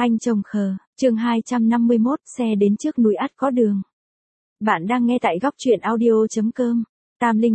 Anh chồng khờ, chương 251, xe đến trước núi ắt có đường. Bạn đang nghe tại góc truyện audio.com. Tam Linh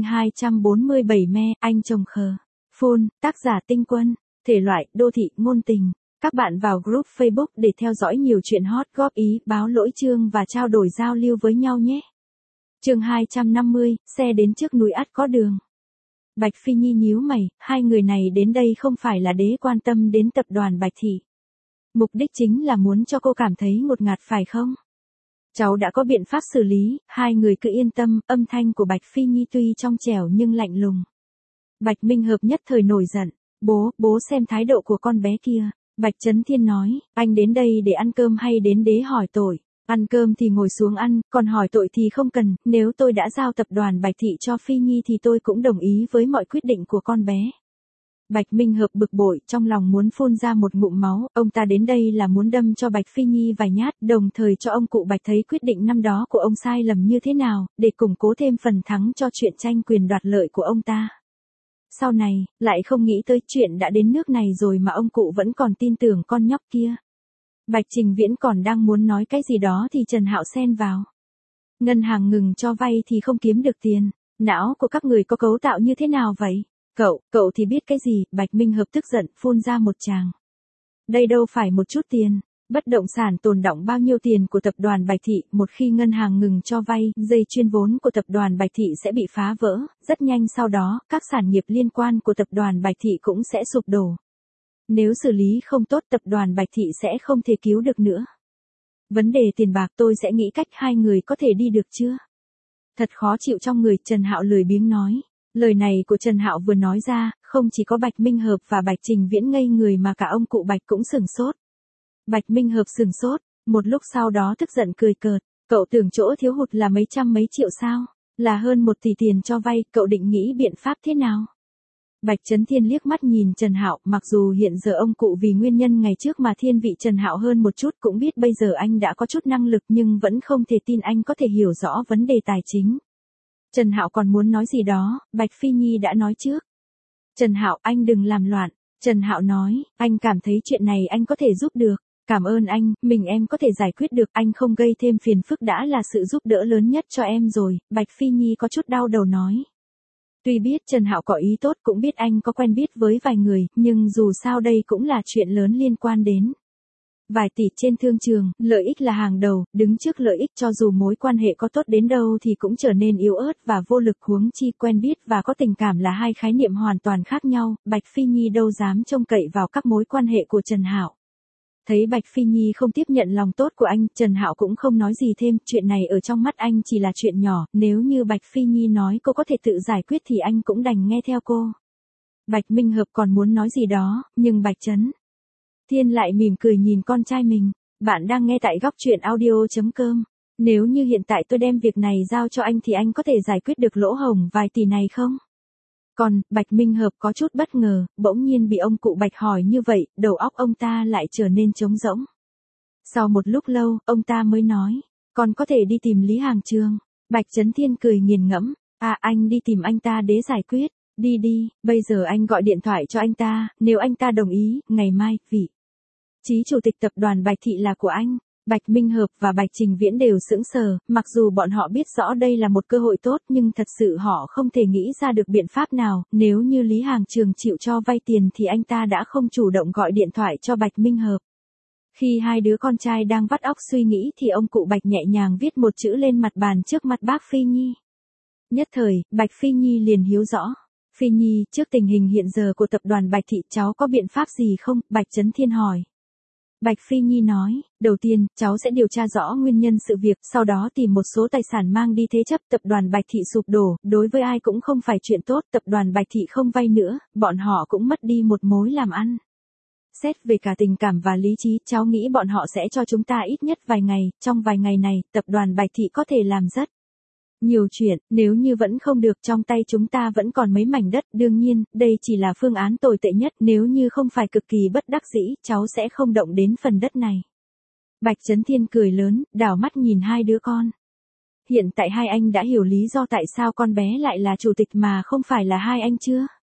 247 me, anh chồng khờ. Full, tác giả Tinh Quân. Thể loại, đô thị, ngôn tình. Các bạn vào group Facebook để theo dõi nhiều chuyện hot, góp ý, báo lỗi chương và trao đổi giao lưu với nhau nhé. Chương 250, xe đến trước núi ắt có đường. Bạch Phi Nhi nhíu mày, hai người này đến đây không phải là để quan tâm đến tập đoàn Bạch Thị. Mục đích chính là muốn cho cô cảm thấy ngột ngạt phải không? Cháu đã có biện pháp xử lý, hai người cứ yên tâm, âm thanh của Bạch Phi Nhi tuy trong trẻo nhưng lạnh lùng. Bạch Minh Hợp nhất thời nổi giận, bố xem thái độ của con bé kia. Bạch Chấn Thiên nói, anh đến đây để ăn cơm hay đến để hỏi tội? Ăn cơm thì ngồi xuống ăn, còn hỏi tội thì không cần, nếu tôi đã giao tập đoàn Bạch Thị cho Phi Nhi thì tôi cũng đồng ý với mọi quyết định của con bé. Bạch Minh Hợp bực bội, trong lòng muốn phun ra một ngụm máu, ông ta đến đây là muốn đâm cho Bạch Phi Nhi vài nhát, đồng thời cho ông cụ Bạch thấy quyết định năm đó của ông sai lầm như thế nào, để củng cố thêm phần thắng cho chuyện tranh quyền đoạt lợi của ông ta. Sau này, lại không nghĩ tới chuyện đã đến nước này rồi mà ông cụ vẫn còn tin tưởng con nhóc kia. Bạch Trình Viễn còn đang muốn nói cái gì đó thì Trần Hạo xen vào. Ngân hàng ngừng cho vay thì không kiếm được tiền, não của các người có cấu tạo như thế nào vậy? Cậu thì biết cái gì? Bạch Minh Hợp tức giận, phun ra một tràng. Đây đâu phải một chút tiền, bất động sản tồn đọng bao nhiêu tiền của tập đoàn Bạch Thị, một khi ngân hàng ngừng cho vay, dây chuyên vốn của tập đoàn Bạch Thị sẽ bị phá vỡ, rất nhanh sau đó, các sản nghiệp liên quan của tập đoàn Bạch Thị cũng sẽ sụp đổ. Nếu xử lý không tốt tập đoàn Bạch Thị sẽ không thể cứu được nữa. Vấn đề tiền bạc tôi sẽ nghĩ cách hai người có thể đi được chưa? Thật khó chịu trong người, Trần Hạo lười biếng nói. Lời này của Trần Hạo vừa nói ra, không chỉ có Bạch Minh Hợp và Bạch Trình Viễn ngây người mà cả ông cụ Bạch cũng sửng sốt. Bạch Minh Hợp sửng sốt, một lúc sau đó tức giận cười cợt, cậu tưởng chỗ thiếu hụt là mấy trăm mấy triệu sao? Là hơn 1 tỷ tiền cho vay, cậu định nghĩ biện pháp thế nào? Bạch Chấn Thiên liếc mắt nhìn Trần Hạo, mặc dù hiện giờ ông cụ vì nguyên nhân ngày trước mà thiên vị Trần Hạo hơn một chút, cũng biết bây giờ anh đã có chút năng lực nhưng vẫn không thể tin anh có thể hiểu rõ vấn đề tài chính. Trần Hạo còn muốn nói gì đó, Bạch Phi Nhi đã nói trước. Trần Hạo, anh đừng làm loạn. Trần Hạo nói, anh cảm thấy chuyện này anh có thể giúp được. Cảm ơn anh, mình em có thể giải quyết được, anh không gây thêm phiền phức đã là sự giúp đỡ lớn nhất cho em rồi. Bạch Phi Nhi có chút đau đầu nói. Tuy biết Trần Hạo có ý tốt, cũng biết anh có quen biết với vài người, nhưng dù sao đây cũng là chuyện lớn liên quan đến vài tỷ trên thương trường, lợi ích là hàng đầu, đứng trước lợi ích cho dù mối quan hệ có tốt đến đâu thì cũng trở nên yếu ớt và vô lực, huống chi quen biết và có tình cảm là hai khái niệm hoàn toàn khác nhau, Bạch Phi Nhi đâu dám trông cậy vào các mối quan hệ của Trần Hạo. Thấy Bạch Phi Nhi không tiếp nhận lòng tốt của anh, Trần Hạo cũng không nói gì thêm, chuyện này ở trong mắt anh chỉ là chuyện nhỏ, nếu như Bạch Phi Nhi nói cô có thể tự giải quyết thì anh cũng đành nghe theo cô. Bạch Minh Hợp còn muốn nói gì đó, nhưng Bạch Chấn Thiên lại mỉm cười nhìn con trai mình. Bạn đang nghe tại góc truyện audio.com. Nếu như hiện tại tôi đem việc này giao cho anh thì anh có thể giải quyết được lỗ hổng vài tỷ này không? Còn, Bạch Minh Hợp có chút bất ngờ, bỗng nhiên bị ông cụ Bạch hỏi như vậy, đầu óc ông ta lại trở nên trống rỗng. Sau một lúc lâu, ông ta mới nói, con có thể đi tìm Lý Hàng Trường. Bạch Chấn Thiên cười nghiền ngẫm, anh đi tìm anh ta để giải quyết. Đi, bây giờ anh gọi điện thoại cho anh ta, nếu anh ta đồng ý, ngày mai, vị trí chủ tịch tập đoàn Bạch Thị là của anh. Bạch Minh Hợp và Bạch Trình Viễn đều sững sờ, mặc dù bọn họ biết rõ đây là một cơ hội tốt nhưng thật sự họ không thể nghĩ ra được biện pháp nào, nếu như Lý Hàng Trường chịu cho vay tiền thì anh ta đã không chủ động gọi điện thoại cho Bạch Minh Hợp. Khi hai đứa con trai đang vắt óc suy nghĩ thì ông cụ Bạch nhẹ nhàng viết một chữ lên mặt bàn trước mặt bác Phi Nhi. Nhất thời, Bạch Phi Nhi liền hiểu rõ. Phi Nhi, trước tình hình hiện giờ của tập đoàn Bạch Thị cháu có biện pháp gì không? Bạch Chấn Thiên hỏi. Bạch Phi Nhi nói, đầu tiên, cháu sẽ điều tra rõ nguyên nhân sự việc, sau đó tìm một số tài sản mang đi thế chấp, tập đoàn Bạch Thị sụp đổ, đối với ai cũng không phải chuyện tốt, tập đoàn Bạch Thị không vay nữa, bọn họ cũng mất đi một mối làm ăn. Xét về cả tình cảm và lý trí, cháu nghĩ bọn họ sẽ cho chúng ta ít nhất vài ngày, trong vài ngày này, tập đoàn Bạch Thị có thể làm rất nhiều chuyện, nếu như vẫn không được trong tay chúng ta vẫn còn mấy mảnh đất, đương nhiên, đây chỉ là phương án tồi tệ nhất, nếu như không phải cực kỳ bất đắc dĩ, cháu sẽ không động đến phần đất này. Bạch Chấn Thiên cười lớn, đảo mắt nhìn hai đứa con. Hiện tại hai anh đã hiểu lý do tại sao con bé lại là chủ tịch mà không phải là hai anh chưa?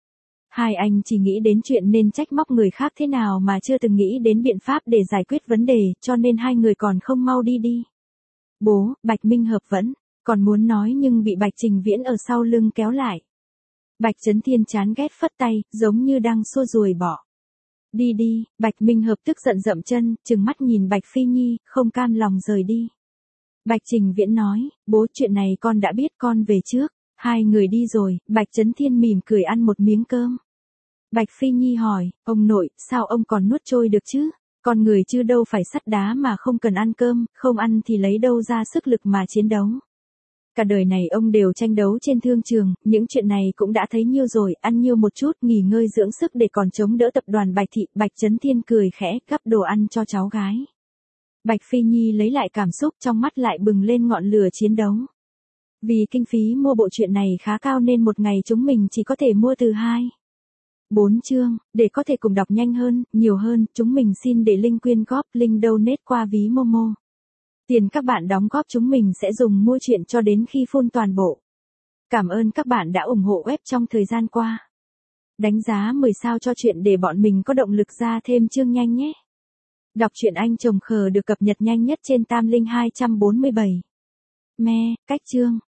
Hai anh chỉ nghĩ đến chuyện nên trách móc người khác thế nào mà chưa từng nghĩ đến biện pháp để giải quyết vấn đề, cho nên hai người còn không mau đi. Bố, Bạch Minh Hợp vẫn còn muốn nói nhưng bị Bạch Trình Viễn ở sau lưng kéo lại. Bạch Chấn Thiên chán ghét phất tay, giống như đang xua ruồi bỏ. Đi, Bạch Minh Hợp tức giận dậm chân, trừng mắt nhìn Bạch Phi Nhi, không cam lòng rời đi. Bạch Trình Viễn nói, bố chuyện này con đã biết, con về trước. Hai người đi rồi, Bạch Chấn Thiên mỉm cười ăn một miếng cơm. Bạch Phi Nhi hỏi, ông nội, sao ông còn nuốt trôi được chứ? Con người chứ đâu phải sắt đá mà không cần ăn cơm, không ăn thì lấy đâu ra sức lực mà chiến đấu. Cả đời này ông đều tranh đấu trên thương trường, những chuyện này cũng đã thấy nhiều rồi, ăn nhiều một chút, nghỉ ngơi dưỡng sức để còn chống đỡ tập đoàn Bạch Thị. Bạch Chấn Thiên cười khẽ, gắp đồ ăn cho cháu gái. Bạch Phi Nhi lấy lại cảm xúc, trong mắt lại bừng lên ngọn lửa chiến đấu. Vì kinh phí mua bộ truyện này khá cao nên một ngày chúng mình chỉ có thể mua từ 4 chương, để có thể cùng đọc nhanh hơn, nhiều hơn, chúng mình xin để link quyên góp, link donate qua ví Momo. Tiền các bạn đóng góp chúng mình sẽ dùng mua truyện cho đến khi full toàn bộ. Cảm ơn các bạn đã ủng hộ web trong thời gian qua. Đánh giá 10 sao cho chuyện để bọn mình có động lực ra thêm chương nhanh nhé. Đọc truyện Anh Chồng Khờ được cập nhật nhanh nhất trên Tam Linh 247. Cách chương